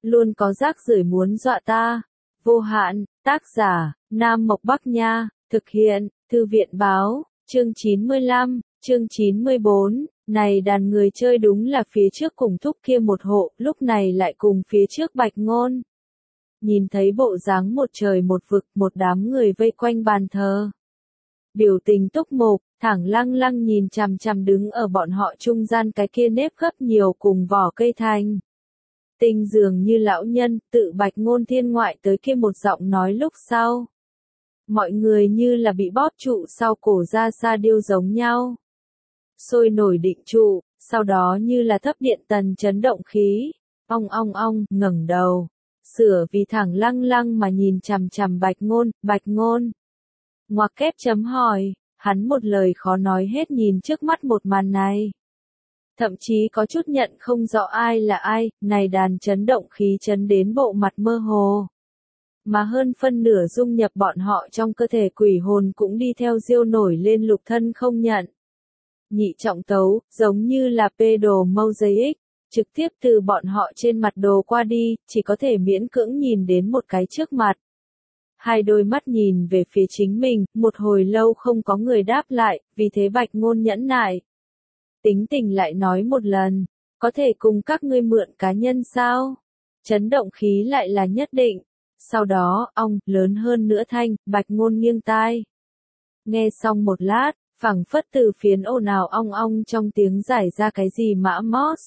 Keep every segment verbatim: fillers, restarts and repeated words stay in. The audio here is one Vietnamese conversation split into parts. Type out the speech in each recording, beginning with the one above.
luôn có rác rưởi muốn dọa ta. Vô hạn, tác giả, Nam Mộc Bắc Nha, thực hiện, Thư viện Báo, chương chín mươi lăm, chương chín mươi bốn, này đàn người chơi đúng là phía trước cùng thúc kia một hộ, lúc này lại cùng phía trước Bạch Ngôn. Nhìn thấy bộ dáng một trời một vực, một đám người vây quanh bàn thờ. Biểu tình túc mục, thẳng lăng lăng nhìn chằm chằm đứng ở bọn họ trung gian cái kia nếp gấp nhiều cùng vỏ cây thành. Tinh dường như lão nhân, tự Bạch Ngôn thiên ngoại tới kia một giọng nói lúc sau. Mọi người như là bị bóp trụ sau cổ ra xa điêu giống nhau. Sôi nổi định trụ, sau đó như là thấp điện tần chấn động khí. Ong ong ong, ngẩng đầu. Sửa vì thẳng lăng lăng mà nhìn chằm chằm Bạch Ngôn, Bạch Ngôn. Ngoặc kép chấm hỏi, hắn một lời khó nói hết nhìn trước mắt một màn này. Thậm chí có chút nhận không rõ ai là ai, này đàn chấn động khí chấn đến bộ mặt mơ hồ. Mà hơn phân nửa dung nhập bọn họ trong cơ thể quỷ hồn cũng đi theo diêu nổi lên lục thân không nhận. Nhị trọng tấu, giống như là pê đồ mosaic, trực tiếp từ bọn họ trên mặt đồ qua đi, chỉ có thể miễn cưỡng nhìn đến một cái trước mặt. Hai đôi mắt nhìn về phía chính mình, một hồi lâu không có người đáp lại, vì thế Bạch Ngôn nhẫn nại. Tính tình lại nói một lần, có thể cùng các ngươi mượn cá nhân sao? Chấn động khí lại là nhất định. Sau đó, ong, lớn hơn nữa thanh, Bạch Ngôn nghiêng tai. Nghe xong một lát, phảng phất từ phiến ồn ào ong ong trong tiếng giải ra cái gì mã mót.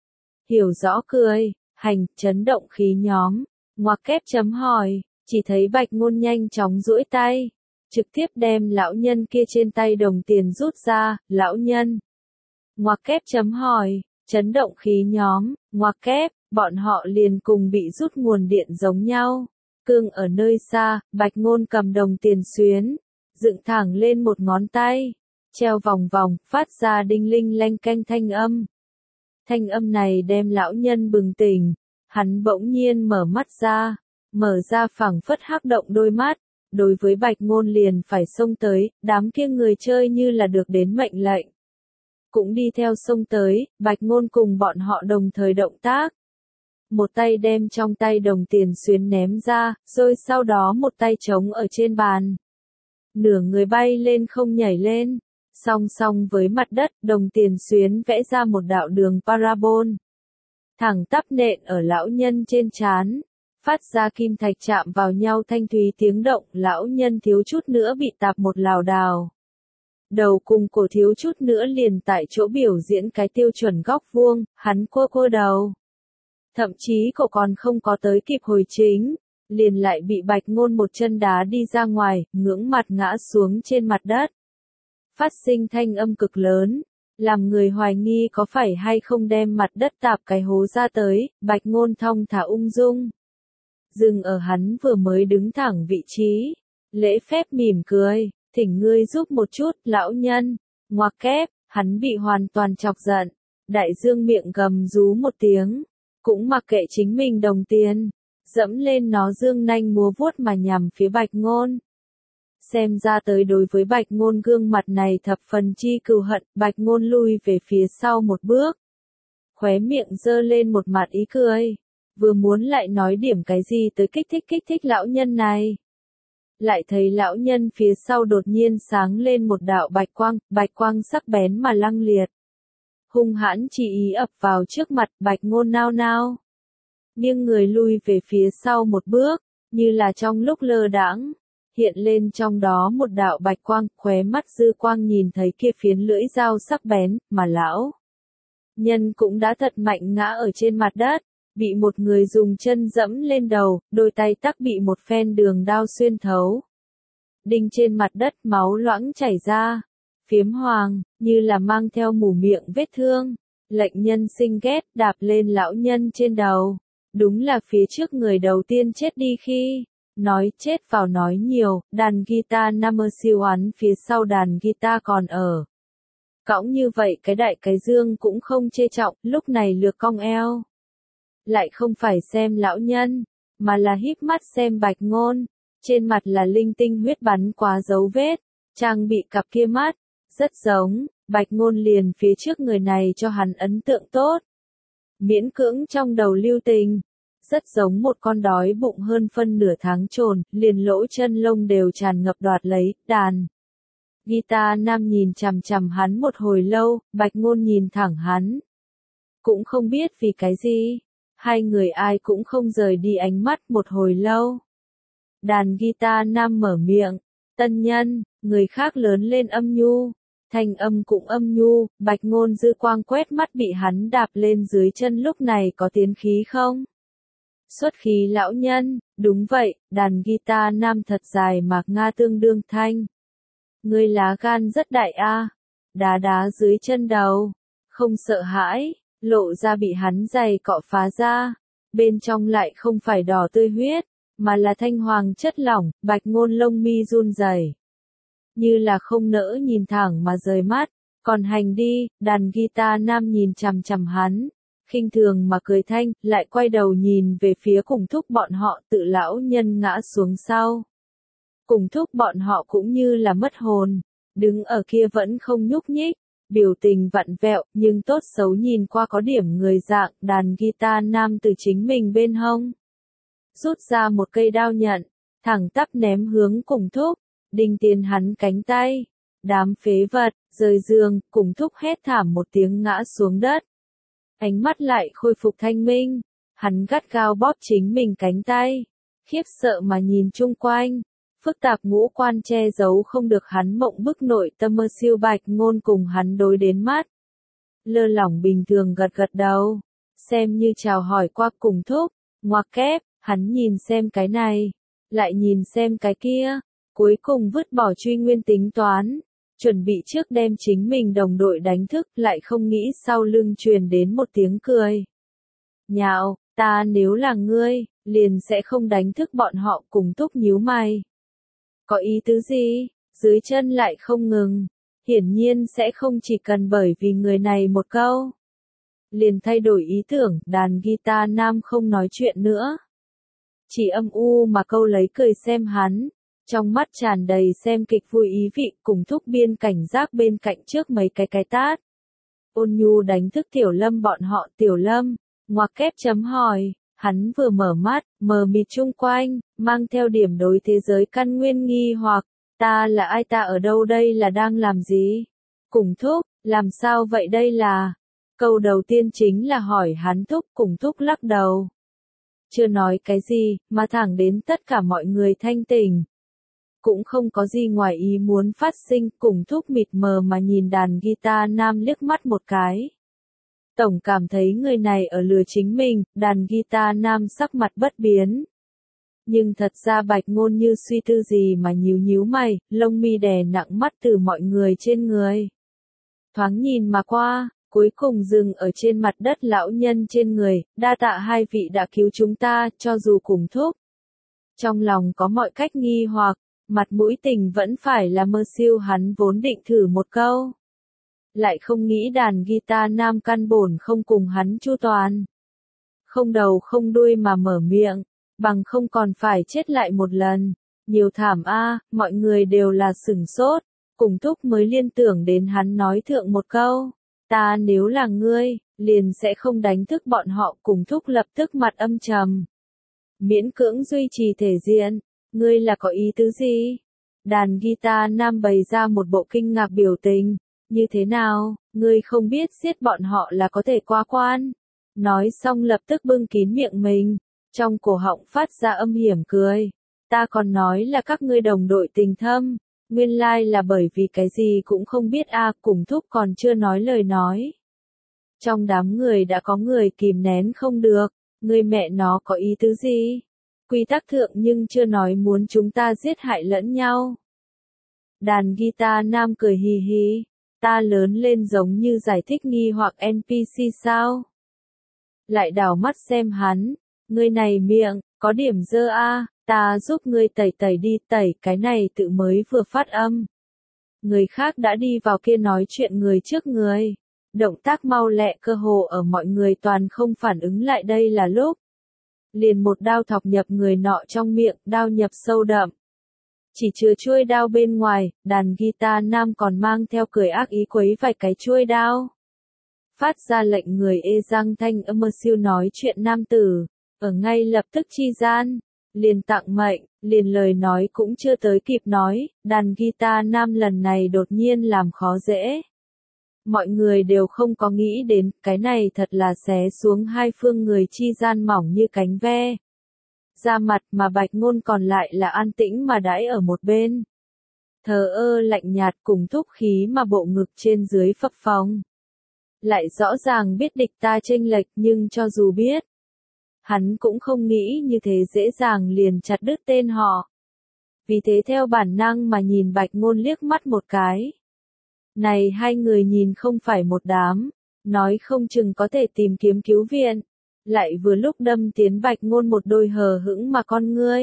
Hiểu rõ cười, hành, chấn động khí nhóm, ngoặc kép chấm hỏi, chỉ thấy Bạch Ngôn nhanh chóng duỗi tay, trực tiếp đem lão nhân kia trên tay đồng tiền rút ra, lão nhân. Ngoặc kép chấm hỏi, chấn động khí nhóm, ngoặc kép, bọn họ liền cùng bị rút nguồn điện giống nhau. Cương ở nơi xa, Bạch Ngôn cầm đồng tiền xuyến, dựng thẳng lên một ngón tay, treo vòng vòng, phát ra đinh linh lanh canh thanh âm. Thanh âm này đem lão nhân bừng tỉnh, hắn bỗng nhiên mở mắt ra, mở ra phẳng phất hắc động đôi mắt, đối với Bạch Ngôn liền phải xông tới, đám kia người chơi như là được đến mệnh lệnh. Cũng đi theo xông tới, Bạch Ngôn cùng bọn họ đồng thời động tác. Một tay đem trong tay đồng tiền xuyến ném ra, rồi sau đó một tay trống ở trên bàn. Nửa người bay lên không nhảy lên, song song với mặt đất, đồng tiền xuyến vẽ ra một đạo đường parabol. Thẳng tắp nện ở lão nhân trên trán, phát ra kim thạch chạm vào nhau thanh thúy tiếng động, lão nhân thiếu chút nữa bị tạp một lảo đảo. Đầu cùng cổ thiếu chút nữa liền tại chỗ biểu diễn cái tiêu chuẩn góc vuông, hắn cua cua đầu. Thậm chí cậu còn không có tới kịp hồi chính, liền lại bị Bạch Ngôn một chân đá đi ra ngoài, ngưỡng mặt ngã xuống trên mặt đất. Phát sinh thanh âm cực lớn, làm người hoài nghi có phải hay không đem mặt đất tạp cái hố ra tới, Bạch Ngôn thong thả ung dung. Dừng ở hắn vừa mới đứng thẳng vị trí, lễ phép mỉm cười, thỉnh ngươi giúp một chút, lão nhân, ngoặc kép, hắn bị hoàn toàn chọc giận, đại dương miệng gầm rú một tiếng. Cũng mặc kệ chính mình đồng tiền, dẫm lên nó dương nanh múa vuốt mà nhằm phía Bạch Ngôn. Xem ra tới đối với Bạch Ngôn gương mặt này thập phần chi cừu hận, Bạch Ngôn lui về phía sau một bước. Khóe miệng giơ lên một mặt ý cười, vừa muốn lại nói điểm cái gì tới kích thích kích thích lão nhân này. Lại thấy lão nhân phía sau đột nhiên sáng lên một đạo bạch quang, bạch quang sắc bén mà lăng liệt. Hung hãn chỉ ý ập vào trước mặt, Bạch Ngôn nao nao. Nhưng người lui về phía sau một bước, như là trong lúc lơ đãng, hiện lên trong đó một đạo bạch quang, khóe mắt dư quang nhìn thấy kia phiến lưỡi dao sắc bén, mà lão nhân cũng đã thật mạnh ngã ở trên mặt đất, bị một người dùng chân dẫm lên đầu, đôi tay tắc bị một phen đường đao xuyên thấu. Đinh trên mặt đất máu loãng chảy ra. Phiếm hoàng, như là mang theo mủ miệng vết thương, lệnh nhân sinh ghét đạp lên lão nhân trên đầu. Đúng là phía trước người đầu tiên chết đi khi, nói chết vào nói nhiều, đàn guitar Number siêu oán phía sau đàn guitar còn ở. Cõng như vậy cái đại cái dương cũng không chê trọng, lúc này lược cong eo. Lại không phải xem lão nhân, mà là híp mắt xem Bạch Ngôn, trên mặt là linh tinh huyết bắn quá dấu vết, trang bị cặp kia mắt. Rất giống, Bạch Ngôn liền phía trước người này cho hắn ấn tượng tốt. Miễn cưỡng trong đầu lưu tình, rất giống một con đói bụng hơn phân nửa tháng trồn, liền lỗ chân lông đều tràn ngập đoạt lấy, đàn. Guitar nam nhìn chằm chằm hắn một hồi lâu, Bạch Ngôn nhìn thẳng hắn. Cũng không biết vì cái gì, hai người ai cũng không rời đi ánh mắt một hồi lâu. Đàn guitar nam mở miệng, tân nhân, người khác lớn lên âm nhu, thanh âm cũng âm nhu, Bạch Ngôn dư quang quét mắt bị hắn đạp lên dưới chân lúc này có tiến khí không? Xuất khí lão nhân, đúng vậy, đàn guitar nam thật dài mạc nga tương đương thanh. Ngươi lá gan rất đại a, đá đá dưới chân đầu, không sợ hãi, lộ ra bị hắn giày cọ phá ra, bên trong lại không phải đỏ tươi huyết, mà là thanh hoàng chất lỏng, Bạch Ngôn lông mi run rẩy, như là không nỡ nhìn thẳng mà rời mắt, còn hành đi, đàn guitar nam nhìn chằm chằm hắn, khinh thường mà cười thanh, lại quay đầu nhìn về phía Cùng Thúc bọn họ, tự lão nhân ngã xuống sau. Cùng Thúc bọn họ cũng như là mất hồn, đứng ở kia vẫn không nhúc nhích, biểu tình vặn vẹo, nhưng tốt xấu nhìn qua có điểm người dạng, đàn guitar nam từ chính mình bên hông. Rút ra một cây đao nhận, thẳng tắp ném hướng Cùng Thúc, đinh tiền hắn cánh tay. Đám phế vật, rời giường, Cùng Thúc hét thảm một tiếng ngã xuống đất. Ánh mắt lại khôi phục thanh minh, hắn gắt gao bóp chính mình cánh tay, khiếp sợ mà nhìn chung quanh. Phức tạp ngũ quan che giấu không được hắn mộng bức nội tâm mơ siêu Bạch Ngôn cùng hắn đối đến mắt. Lơ lỏng bình thường gật gật đầu, xem như chào hỏi qua Cùng Thúc, ngoặc kép, hắn nhìn xem cái này, lại nhìn xem cái kia, cuối cùng vứt bỏ truy nguyên tính toán, chuẩn bị trước đem chính mình đồng đội đánh thức, lại không nghĩ sau lưng truyền đến một tiếng cười. Nhạo, ta nếu là ngươi, liền sẽ không đánh thức bọn họ. Cùng Thúc nhíu mày. Có ý tứ gì? Dưới chân lại không ngừng. Hiển nhiên sẽ không chỉ cần bởi vì người này một câu. Liền thay đổi ý tưởng, đàn guitar nam không nói chuyện nữa. Chỉ âm u mà câu lấy cười xem hắn. Trong mắt tràn đầy xem kịch vui ý vị, Cùng Thúc biên cảnh giác bên cạnh trước mấy cái cái tát. Ôn nhu đánh thức Tiểu Lâm bọn họ. Tiểu Lâm, ngoặc kép chấm hỏi, hắn vừa mở mắt, mờ mịt chung quanh, mang theo điểm đối thế giới căn nguyên nghi hoặc, ta là ai, ta ở đâu, đây là đang làm gì? Cùng Thúc, làm sao vậy, đây là? Câu đầu tiên chính là hỏi hắn. Thúc. Cùng Thúc lắc đầu. Chưa nói cái gì, mà thẳng đến tất cả mọi người thanh tỉnh. Cũng không có gì ngoài ý muốn phát sinh, Cùng Thúc mịt mờ mà nhìn đàn guitar nam liếc mắt một cái. Tổng cảm thấy người này ở lừa chính mình, đàn guitar nam sắc mặt bất biến. Nhưng thật ra Bạch Ngôn như suy tư gì mà nhíu nhíu mày, lông mi đè nặng mắt từ mọi người trên người. Thoáng nhìn mà qua, cuối cùng dừng ở trên mặt đất lão nhân trên người, đa tạ hai vị đã cứu chúng ta, cho dù Cùng Thúc. Trong lòng có mọi cách nghi hoặc, mặt mũi tình vẫn phải là mơ siêu, hắn vốn định thử một câu. Lại không nghĩ đàn guitar nam căn bổn không cùng hắn chu toàn. Không đầu không đuôi mà mở miệng, bằng không còn phải chết lại một lần. Nhiều thảm a, mọi người đều là sửng sốt, Cùng Thúc mới liên tưởng đến hắn nói thượng một câu. Ta nếu là ngươi, liền sẽ không đánh thức bọn họ. Cùng Thúc lập tức mặt âm trầm. Miễn cưỡng duy trì thể diện, ngươi là có ý tứ gì? Đàn guitar nam bày ra một bộ kinh ngạc biểu tình. Như thế nào, ngươi không biết giết bọn họ là có thể qua quan? Nói xong lập tức bưng kín miệng mình, trong cổ họng phát ra âm hiểm cười. Ta còn nói là các ngươi đồng đội tình thâm, nguyên lai là bởi vì cái gì cũng không biết a. Cùng Thúc còn chưa nói lời nói. Trong đám người đã có người kìm nén không được, ngươi mẹ nó có ý tứ gì? Quy tắc thượng nhưng chưa nói muốn chúng ta giết hại lẫn nhau. Đàn guitar nam cười hì hì. Ta lớn lên giống như giải thích nghi hoặc en pê xê sao? Lại đảo mắt xem hắn, ngươi này miệng, có điểm dơ a, ta giúp ngươi tẩy tẩy đi, tẩy cái này tự mới vừa phát âm. Người khác đã đi vào kia nói chuyện người trước người. Động tác mau lẹ cơ hồ ở mọi người toàn không phản ứng lại đây là lúc. Liền một đao thọc nhập người nọ trong miệng, đao nhập sâu đậm. Chỉ chừa chuôi đao bên ngoài, đàn guitar nam còn mang theo cười ác ý quấy vài cái chuôi đao. Phát ra lệnh người ê răng thanh âm siêu nói chuyện nam tử, ở ngay lập tức chi gian, liền tặng mệnh, liền lời nói cũng chưa tới kịp nói, đàn guitar nam lần này đột nhiên làm khó dễ. Mọi người đều không có nghĩ đến, cái này thật là xé xuống hai phương người chi gian mỏng như cánh ve. Ra mặt mà Bạch Ngôn còn lại là an tĩnh mà đãi ở một bên. Thờ ơ lạnh nhạt cùng thúc khí mà bộ ngực trên dưới phập phồng. Lại rõ ràng biết địch ta chênh lệch nhưng cho dù biết, hắn cũng không nghĩ như thế dễ dàng liền chặt đứt tên họ. Vì thế theo bản năng mà nhìn Bạch Ngôn liếc mắt một cái. Này hai người nhìn không phải một đám, nói không chừng có thể tìm kiếm cứu viện, lại vừa lúc đâm tiến Bạch Ngôn một đôi hờ hững mà con ngươi.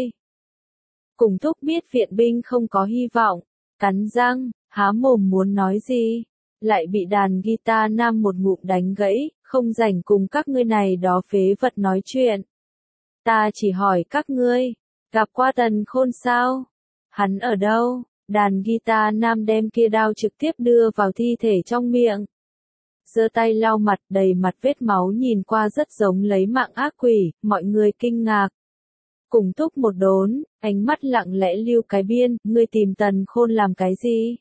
Cùng thúc biết viện binh không có hy vọng, cắn răng, há mồm muốn nói gì, lại bị đàn guitar nam một ngụm đánh gãy, không rảnh cùng các ngươi này đó phế vật nói chuyện. Ta chỉ hỏi các ngươi, gặp qua Tần Khôn sao? Hắn ở đâu? Đàn guitar nam đem kia đao trực tiếp đưa vào thi thể trong miệng. Giơ tay lau mặt đầy mặt vết máu nhìn qua rất giống lấy mạng ác quỷ, mọi người kinh ngạc. Cùng thúc một đốn, ánh mắt lặng lẽ lưu cái biên, ngươi tìm Tần Khôn làm cái gì?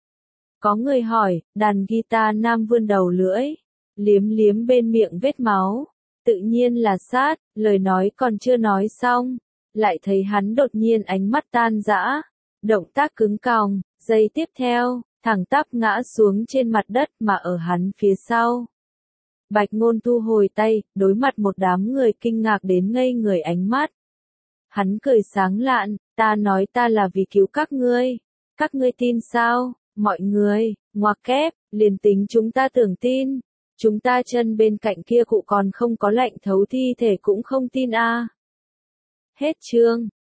Có người hỏi, đàn guitar nam vươn đầu lưỡi, liếm liếm bên miệng vết máu. Tự nhiên là sát, lời nói còn chưa nói xong, lại thấy hắn đột nhiên ánh mắt tan rã. Động tác cứng còng, giây tiếp theo, thẳng tắp ngã xuống trên mặt đất mà ở hắn phía sau. Bạch Ngôn thu hồi tay, đối mặt một đám người kinh ngạc đến ngây người ánh mắt. Hắn cười sáng lạn, ta nói ta là vì cứu các ngươi. Các ngươi tin sao? Mọi người, ngoặc kép, liền tính chúng ta tưởng tin. Chúng ta chân bên cạnh kia cụ còn không có lệnh thấu thi thể cũng không tin a. À. Hết chương.